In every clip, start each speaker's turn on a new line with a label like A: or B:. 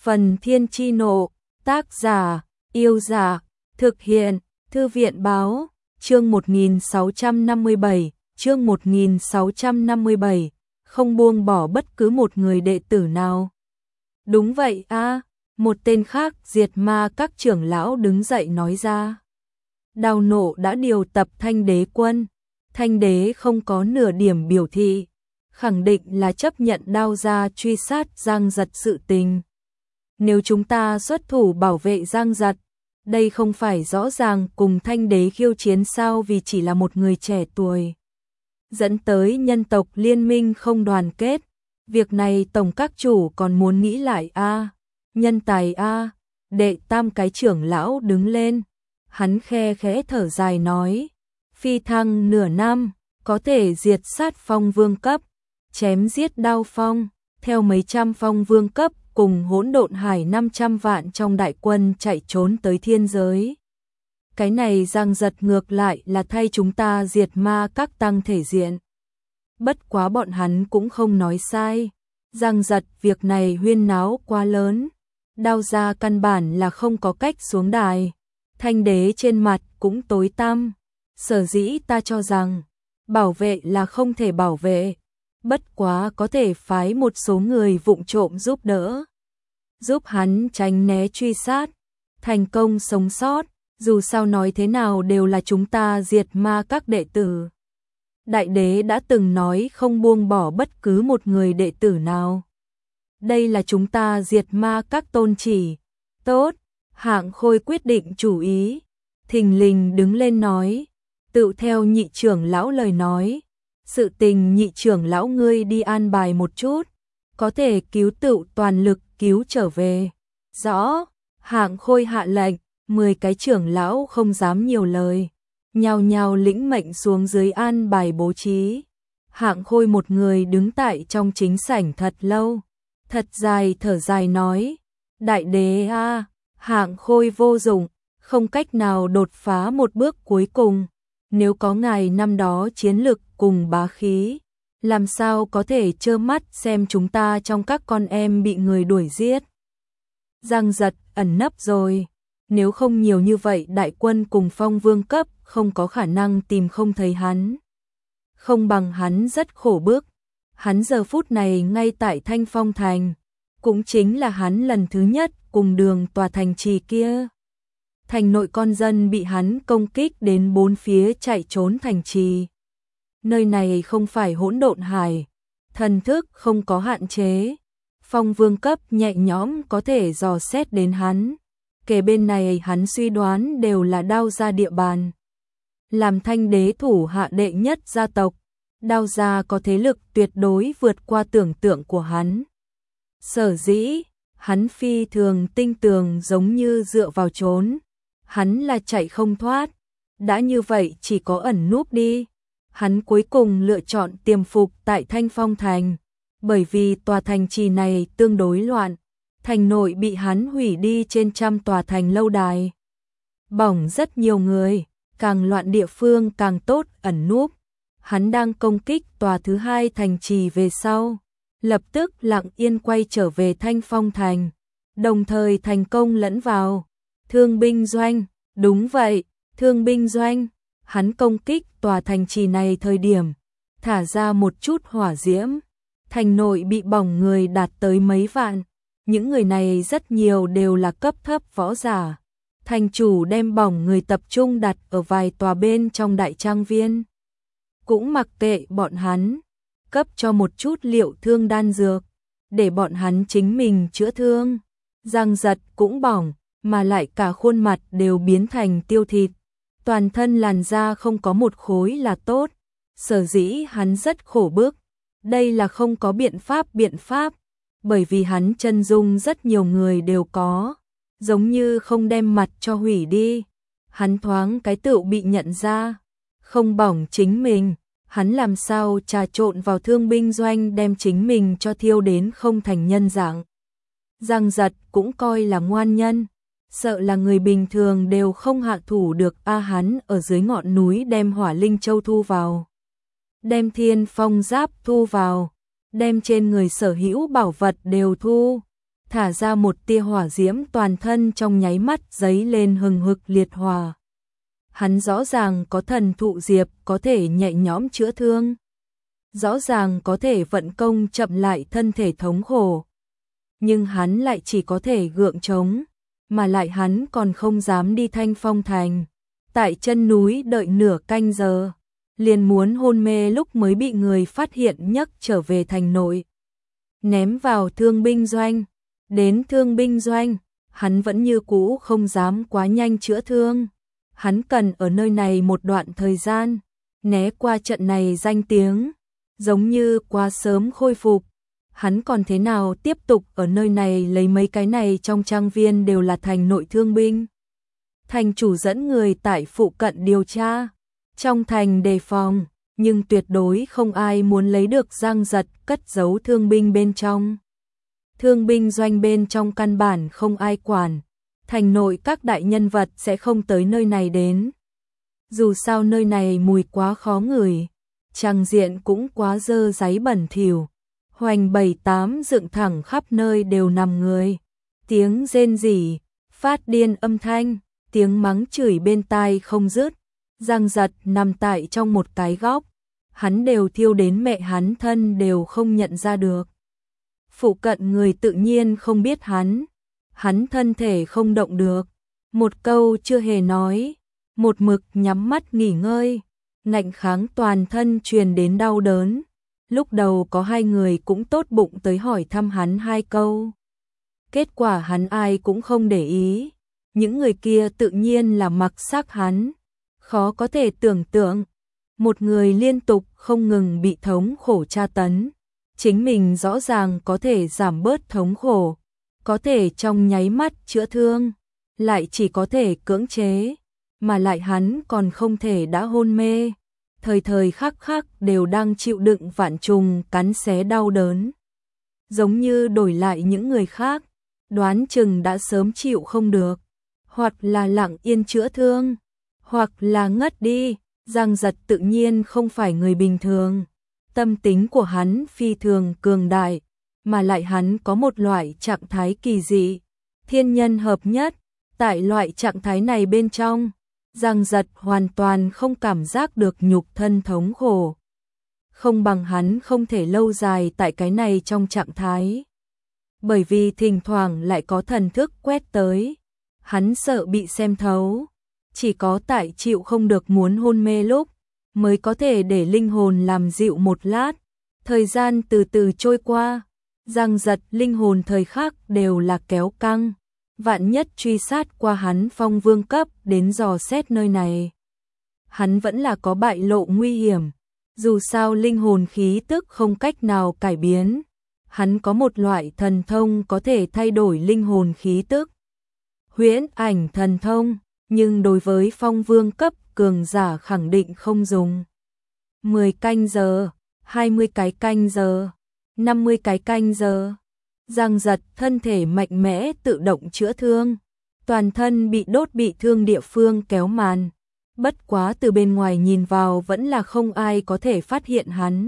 A: Phần Thiên Chi Nộ, tác giả, Yêu Dạ, thực hiện, Thư viện Báo, chương 1657, chương 1657, không buông bỏ bất cứ một người đệ tử nào. Đúng vậy a, một tên khác diệt ma các trưởng lão đứng dậy nói ra. Đào Nộ đã điều tập Thanh Đế quân, Thanh Đế không có nửa điểm biểu thị, khẳng định là chấp nhận Đao gia truy sát Giang Giật sự tình. Nếu chúng ta xuất thủ bảo vệ Giang Giật, đây không phải rõ ràng cùng Thanh Đế khiêu chiến sao, vì chỉ là một người trẻ tuổi, dẫn tới nhân tộc liên minh không đoàn kết. Việc này tổng các chủ còn muốn nghĩ lại a. Nhân tài a. Đệ tam cái trưởng lão đứng lên, hắn khe khẽ thở dài nói, phi thăng nửa năm, có thể diệt sát phong vương cấp, chém giết Đao Phong, theo mấy trăm phong vương cấp cùng hỗn độn hải 500 vạn trong đại quân chạy trốn tới thiên giới. Cái này Giang Giật ngược lại là thay chúng ta diệt ma các tăng thể diện. Bất quá bọn hắn cũng không nói sai, Giang Giật việc này huyên náo quá lớn, Đao gia căn bản là không có cách xuống đài. Thanh Đế trên mặt cũng tối tăm, sở dĩ ta cho rằng bảo vệ là không thể bảo vệ, bất quá có thể phái một số người vụng trộm giúp đỡ, giúp hắn tránh né truy sát, thành công sống sót. Dù sao nói thế nào đều là chúng ta diệt ma các đệ tử. Đại đế đã từng nói không buông bỏ bất cứ một người đệ tử nào. Đây là chúng ta diệt ma các tôn chỉ. Tốt, Hạng Khôi quyết định chủ ý, thình lình đứng lên nói, tự theo nhị trưởng lão lời nói, sự tình nhị trưởng lão ngươi đi an bài một chút, có thể cứu tựu toàn lực cứu trở về. Rõ, Hạng Khôi hạ lệnh, 10 cái trưởng lão không dám nhiều lời, nhao nhao lĩnh mệnh xuống dưới an bài bố trí. Hạng Khôi một người đứng tại trong chính sảnh thật lâu, thật dài thở dài nói, đại đế a, Hạng Khôi vô dụng, không cách nào đột phá một bước cuối cùng. Nếu có ngài năm đó chiến lực cùng bá khí, làm sao có thể trơ mắt xem chúng ta trong các con em bị người đuổi giết. Giang Giật ẩn nấp rồi, nếu không nhiều như vậy đại quân cùng phong vương cấp không có khả năng tìm không thấy hắn. Không bằng hắn rất khổ bức, hắn giờ phút này ngay tại Thanh Phong Thành, cũng chính là hắn lần thứ nhất cùng đường tòa thành trì kia. Thành nội con dân bị hắn công kích đến bốn phía chạy trốn thành trì. Nơi này không phải hỗn độn hải, thần thức không có hạn chế, phong vương cấp nhẹ nhõm có thể dò xét đến hắn. Kể bên này hắn suy đoán đều là Đao gia địa bàn. Làm Thanh Đế thủ hạ đệ nhất gia tộc, Đao gia có thế lực tuyệt đối vượt qua tưởng tượng của hắn. Sở dĩ, hắn phi thường tinh tường, giống như dựa vào trốn, hắn là chạy không thoát. Đã như vậy chỉ có ẩn núp đi. Hắn cuối cùng lựa chọn tiềm phục tại Thanh Phong Thành, bởi vì tòa thành trì này tương đối loạn. Thành nội bị hắn hủy đi trên trăm tòa thành lâu đài, bỏng rất nhiều người, càng loạn địa phương càng tốt ẩn núp. Hắn đang công kích tòa thứ hai thành trì về sau, lập tức lặng yên quay trở về Thanh Phong Thành, đồng thời thành công lẫn vào thương binh doanh. Đúng vậy, thương binh doanh. Hắn công kích tòa thành trì này thời điểm thả ra một chút hỏa diễm, thành nội bị bỏng người đạt tới mấy vạn. Những người này rất nhiều đều là cấp thấp võ giả. Thành chủ đem bỏng người tập trung đặt ở vài tòa bên trong đại trang viên. Cũng mặc kệ bọn hắn, cấp cho một chút liệu thương đan dược, để bọn hắn chính mình chữa thương. Giang Giật cũng bỏng, mà lại cả khuôn mặt đều biến thành tiêu thịt. Toàn thân làn da không có một khối là tốt. Sở dĩ hắn rất khổ bức. Đây là không có biện pháp. Bởi vì hắn chân dung rất nhiều người đều có, giống như không đem mặt cho hủy đi. Hắn thoáng cái tựu bị nhận ra, không bỏng chính mình, hắn làm sao trà trộn vào thương binh doanh đem chính mình cho thiêu đến không thành nhân dạng. Giang Giật cũng coi là ngoan nhân, sợ là người bình thường đều không hạ thủ được. Hắn ở dưới ngọn núi đem Hỏa Linh Châu thu vào, đem Thiên Phong Giáp thu vào, đem trên người sở hữu bảo vật đều thu. thả ra một tia hỏa diễm, toàn thân trong nháy mắt giấy lên hừng hực liệt hỏa. Hắn rõ ràng có thần thụ diệp, có thể nhẹ nhõm chữa thương, rõ ràng có thể vận công chậm lại thân thể thống khổ. Nhưng hắn lại chỉ có thể gượng chống, mà lại hắn còn không dám đi Thanh Phong Thành. Tại chân núi đợi nửa canh giờ, liền muốn hôn mê lúc mới bị người phát hiện nhấc trở về thành nội. Ném vào thương binh doanh, đến thương binh doanh, hắn vẫn như cũ không dám quá nhanh chữa thương. Hắn cần ở nơi này một đoạn thời gian, né qua trận này danh tiếng, giống như quá sớm khôi phục. Hắn còn thế nào tiếp tục ở nơi này, lấy mấy cái này trong trang viên đều là thành nội thương binh. Thành chủ dẫn người tại phụ cận điều tra, trong thành đề phòng, nhưng tuyệt đối không ai muốn lấy được Giang Giật cất giấu thương binh bên trong. Thương binh doanh bên trong căn bản không ai quản, thành nội các đại nhân vật sẽ không tới nơi này đến. Dù sao nơi này mùi quá khó ngửi, trang diện cũng quá dơ dáy bẩn thỉu. Hoành 7-8 dựng thẳng khắp nơi đều nằm người, tiếng rên rỉ, phát điên âm thanh, tiếng mắng chửi bên tai không dứt. Giang Giật nằm tại trong một cái góc, hắn đều thiêu đến mẹ hắn thân đều không nhận ra được. Phụ cận người tự nhiên không biết hắn thân thể không động được, một câu chưa hề nói, một mực nhắm mắt nghỉ ngơi, ngạnh kháng toàn thân truyền đến đau đớn. Lúc đầu có hai người cũng tốt bụng tới hỏi thăm hắn hai câu. Kết quả hắn ai cũng không để ý, những người kia tự nhiên là mặc xác hắn. Khó có thể tưởng tượng, một người liên tục không ngừng bị thống khổ tra tấn, chính mình rõ ràng có thể giảm bớt thống khổ, có thể trong nháy mắt chữa thương, lại chỉ có thể cưỡng chế, mà lại hắn còn không thể đã hôn mê, thời thời khắc khắc đều đang chịu đựng vạn trùng cắn xé đau đớn. Giống như đổi lại những người khác, đoán chừng đã sớm chịu không được, hoặc là lặng yên chữa thương, hoặc là ngất đi. Giang Giật tự nhiên không phải người bình thường, tâm tính của hắn phi thường cường đại, mà lại hắn có một loại trạng thái kỳ dị, thiên nhân hợp nhất. Tại loại trạng thái này bên trong, Giang Giật hoàn toàn không cảm giác được nhục thân thống khổ. Không bằng hắn không thể lâu dài tại cái này trong trạng thái, bởi vì thỉnh thoảng lại có thần thức quét tới, hắn sợ bị xem thấu. Chỉ có tại chịu không được muốn hôn mê lúc, mới có thể để linh hồn làm dịu một lát. Thời gian từ từ trôi qua, Giang Giật linh hồn thời khắc đều là kéo căng. Vạn nhất truy sát qua hắn Phong Vương cấp đến dò xét nơi này, hắn vẫn là có bại lộ nguy hiểm. Dù sao linh hồn khí tức không cách nào cải biến, hắn có một loại thần thông có thể thay đổi linh hồn khí tức, huyễn ảnh thần thông. Nhưng đối với Phong Vương cấp cường giả khẳng định không dùng. 10 canh giờ, 20 cái canh giờ, 50 cái canh giờ. Giang Giật thân thể mạnh mẽ tự động chữa thương, toàn thân bị đốt bị thương địa phương kéo màn. Bất quá từ bên ngoài nhìn vào vẫn là không ai có thể phát hiện hắn.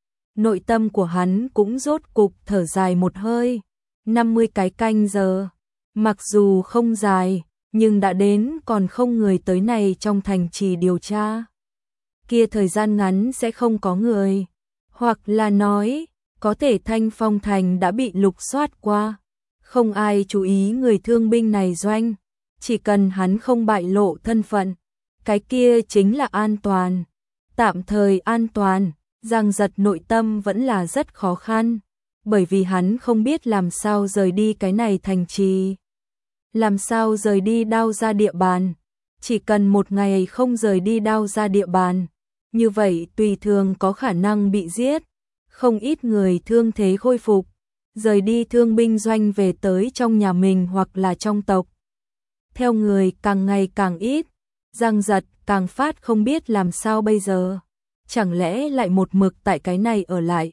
A: Nội tâm của hắn cũng rốt cục thở dài một hơi. 50 cái canh giờ, mặc dù không dài, nhưng đã đến còn không người tới này trong thành trì điều tra. Kia thời gian ngắn sẽ không có người, hoặc là nói, có thể Thanh Phong Thành đã bị lục soát qua. Không ai chú ý người thương binh này doanh, chỉ cần hắn không bại lộ thân phận, cái kia chính là an toàn. Tạm thời an toàn, Giang Giật nội tâm vẫn là rất khó khăn, bởi vì hắn không biết làm sao rời đi cái này thành trì. Làm sao rời đi Đao Gia địa bàn? Chỉ cần một ngày không rời đi Đao Gia địa bàn, như vậy tùy thường có khả năng bị giết. Không ít người thương thế khôi phục, rời đi thương binh doanh về tới trong nhà mình hoặc là trong tộc. Theo người càng ngày càng ít, Giang Giật càng phát không biết làm sao bây giờ. Chẳng lẽ lại một mực tại cái này ở lại,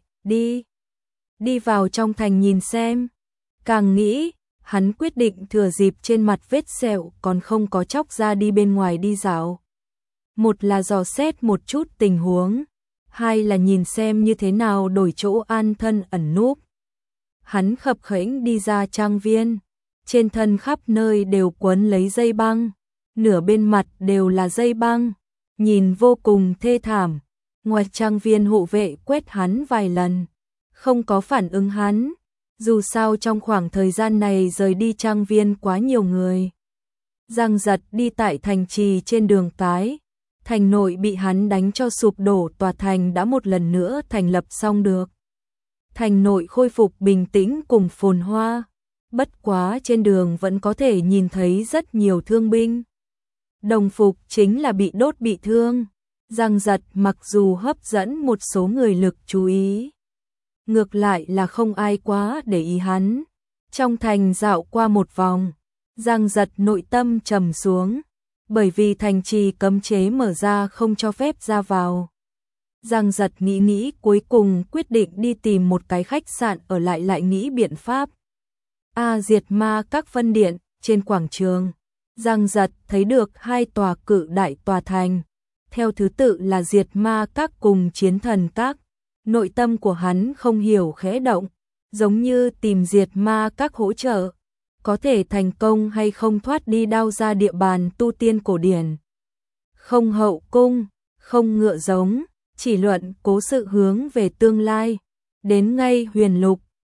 A: đi vào trong thành nhìn xem. Càng nghĩ, hắn quyết định thừa dịp trên mặt vết sẹo còn không có chóc ra đi bên ngoài đi dạo. Một là dò xét một chút tình huống, hai là nhìn xem như thế nào đổi chỗ an thân ẩn núp. hắn khập khểnh đi ra trang viên, trên thân khắp nơi đều quấn lấy dây băng, nửa bên mặt đều là dây băng, nhìn vô cùng thê thảm. Ngoài trang viên hộ vệ quét hắn vài lần, không có phản ứng hắn, dù sao trong khoảng thời gian này rời đi trang viên quá nhiều người. Giang Giật đi tại thành trì trên đường cái, thành nội bị hắn đánh cho sụp đổ, tòa thành đã một lần nữa thành lập xong được. Thành nội khôi phục bình tĩnh cùng phồn hoa, bất quá trên đường vẫn có thể nhìn thấy rất nhiều thương binh. Đồng phục chính là bị đốt bị thương. Giang Giật mặc dù hấp dẫn một số người lực chú ý, ngược lại là không ai quá để ý hắn. Trong thành dạo qua một vòng, Giang Giật nội tâm trầm xuống, bởi vì thành trì cấm chế mở ra không cho phép ra vào. Giang Giật nghĩ nghĩ cuối cùng quyết định đi tìm một cái khách sạn ở lại nghĩ biện pháp. Diệt Ma Các phân điện, trên quảng trường, Giang Giật thấy được hai tòa cự đại tòa thành, theo thứ tự là Diệt Ma Các cùng Chiến Thần Các. Nội tâm của hắn không hiểu khẽ động, giống như tìm Diệt Ma Các hỗ trợ, có thể thành công hay không thoát đi đao ra địa bàn tu tiên cổ điển. Không hậu cung, không ngựa giống, chỉ luận cố sự hướng về tương lai. Đến ngay Huyền Lục,